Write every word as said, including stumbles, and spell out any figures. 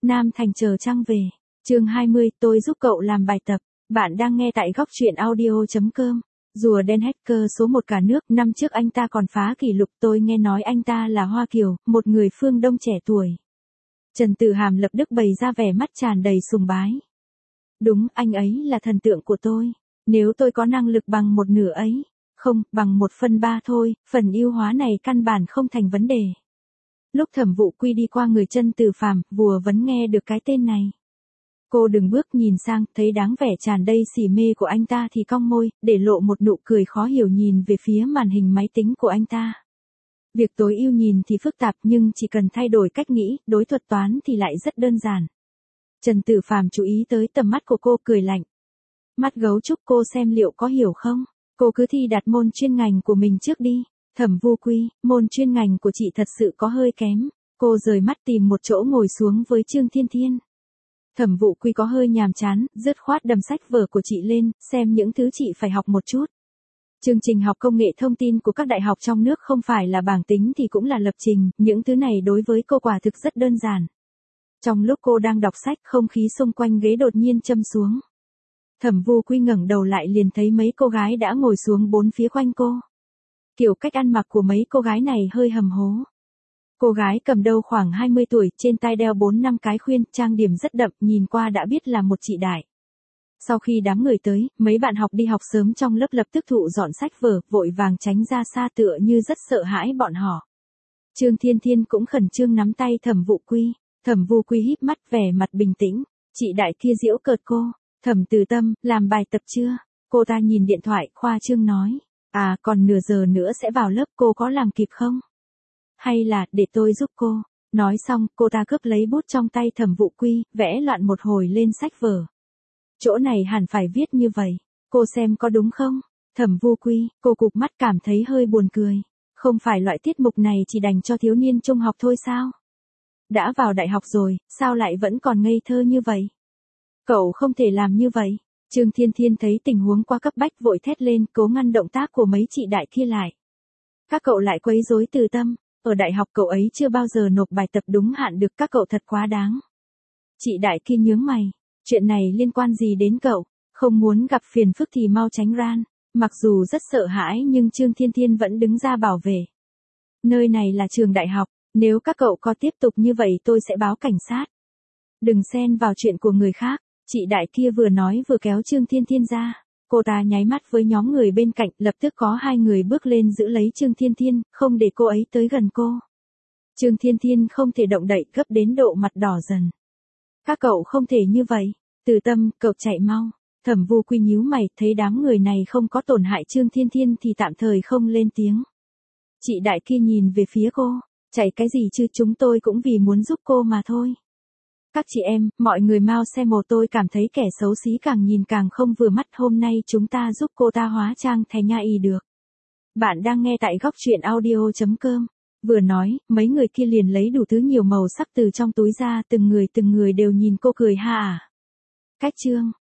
Nam Thành chờ trăng về. Chương hai mươi, tôi giúp cậu làm bài tập. Bạn đang nghe tại góc truyện audio chấm com. Rùa đen hacker số một cả nước, năm trước anh ta còn phá kỷ lục, tôi nghe nói anh ta là Hoa Kiều, một người phương Đông trẻ tuổi. Trần Tử Hàm lập tức bày ra vẻ mắt tràn đầy sùng bái. Đúng, anh ấy là thần tượng của tôi. Nếu tôi có năng lực bằng một nửa ấy, không, bằng một phần ba thôi, phần ưu hóa này căn bản không thành vấn đề. Lúc Thẩm Vụ Quy đi qua người Trần Tử Phàm, vừa vẫn nghe được cái tên này. Cô đừng bước nhìn sang, thấy đáng vẻ tràn đầy xỉ mê của anh ta thì cong môi, để lộ một nụ cười khó hiểu nhìn về phía màn hình máy tính của anh ta. Việc tối ưu nhìn thì phức tạp nhưng chỉ cần thay đổi cách nghĩ, đối thuật toán thì lại rất đơn giản. Trần Tử Phàm chú ý tới tầm mắt của cô, cười lạnh. Mắt gấu trúc, cô xem liệu có hiểu không? Cô cứ thi đặt môn chuyên ngành của mình trước đi. Thẩm Vu Quy, môn chuyên ngành của chị thật sự có hơi kém. Cô rời mắt tìm một chỗ ngồi xuống với Trương Thiên Thiên. Thẩm Vụ Quy có hơi nhàm chán, dứt khoát đầm sách vở của chị lên, xem những thứ chị phải học một chút. Chương trình học công nghệ thông tin của các đại học trong nước không phải là bảng tính thì cũng là lập trình, những thứ này đối với cô quả thực rất đơn giản. Trong lúc cô đang đọc sách, không khí xung quanh ghế đột nhiên châm xuống. Thẩm Vu Quy ngẩng đầu lại liền thấy mấy cô gái đã ngồi xuống bốn phía quanh cô. Kiểu cách ăn mặc của mấy cô gái này hơi hầm hố. Cô gái cầm đầu khoảng hai mươi tuổi, trên tay đeo bốn năm cái khuyên, trang điểm rất đậm, nhìn qua đã biết là một chị đại. Sau khi đám người tới, mấy bạn học đi học sớm trong lớp lập tức thụ dọn sách vở, vội vàng tránh ra xa tựa như rất sợ hãi bọn họ. Trương Thiên Thiên cũng khẩn trương nắm tay Thẩm Vụ Quy. Thẩm Vu Quy híp mắt, vẻ mặt bình tĩnh. Chị đại kia giễu cợt cô. Thẩm Từ Tâm, làm bài tập chưa? Cô ta nhìn điện thoại, khoa trương nói. À, còn nửa giờ nữa sẽ vào lớp, cô có làm kịp không? Hay là, để tôi giúp cô. Nói xong, cô ta cướp lấy bút trong tay Thẩm Vụ Quy, vẽ loạn một hồi lên sách vở. Chỗ này hẳn phải viết như vậy. Cô xem có đúng không? Thẩm Vu Quy, cô cụp mắt cảm thấy hơi buồn cười. Không phải loại tiết mục này chỉ dành cho thiếu niên trung học thôi sao? Đã vào đại học rồi, sao lại vẫn còn ngây thơ như vậy? Cậu không thể làm như vậy. Trương Thiên Thiên thấy tình huống quá cấp bách vội thét lên, cố ngăn động tác của mấy chị đại kia lại. Các cậu lại quấy rối Từ Tâm. Ở đại học cậu ấy chưa bao giờ nộp bài tập đúng hạn được, các cậu thật quá đáng. Chị đại kia nhướng mày. Chuyện này liên quan gì đến cậu? Không muốn gặp phiền phức thì mau tránh ran. Mặc dù rất sợ hãi nhưng Trương Thiên Thiên vẫn đứng ra bảo vệ. Nơi này là trường đại học, nếu các cậu có tiếp tục như vậy tôi sẽ báo cảnh sát. Đừng xen vào chuyện của người khác. Chị đại kia vừa nói vừa kéo Trương Thiên Thiên ra. Cô ta nháy mắt với nhóm người bên cạnh, lập tức có hai người bước lên giữ lấy Trương Thiên Thiên, không để cô ấy tới gần cô. Trương Thiên Thiên không thể động đậy, gấp đến độ mặt đỏ dần. Các cậu không thể như vậy. Từ Tâm, cậu chạy mau. Thẩm Vu Quy nhíu mày, thấy đám người này không có tổn hại Trương Thiên Thiên thì tạm thời không lên tiếng. Chị đại kia nhìn về phía cô. Chạy cái gì chứ, chúng tôi cũng vì muốn giúp cô mà thôi. Các chị em, mọi người mau xem một, tôi cảm thấy kẻ xấu xí càng nhìn càng không vừa mắt, hôm nay chúng ta giúp cô ta hóa trang thành nha y được. Bạn đang nghe tại góc truyện audio chấm com. Vừa nói, mấy người kia liền lấy đủ thứ nhiều màu sắc từ trong túi ra, từng người từng người đều nhìn cô cười ha à. Cách chương.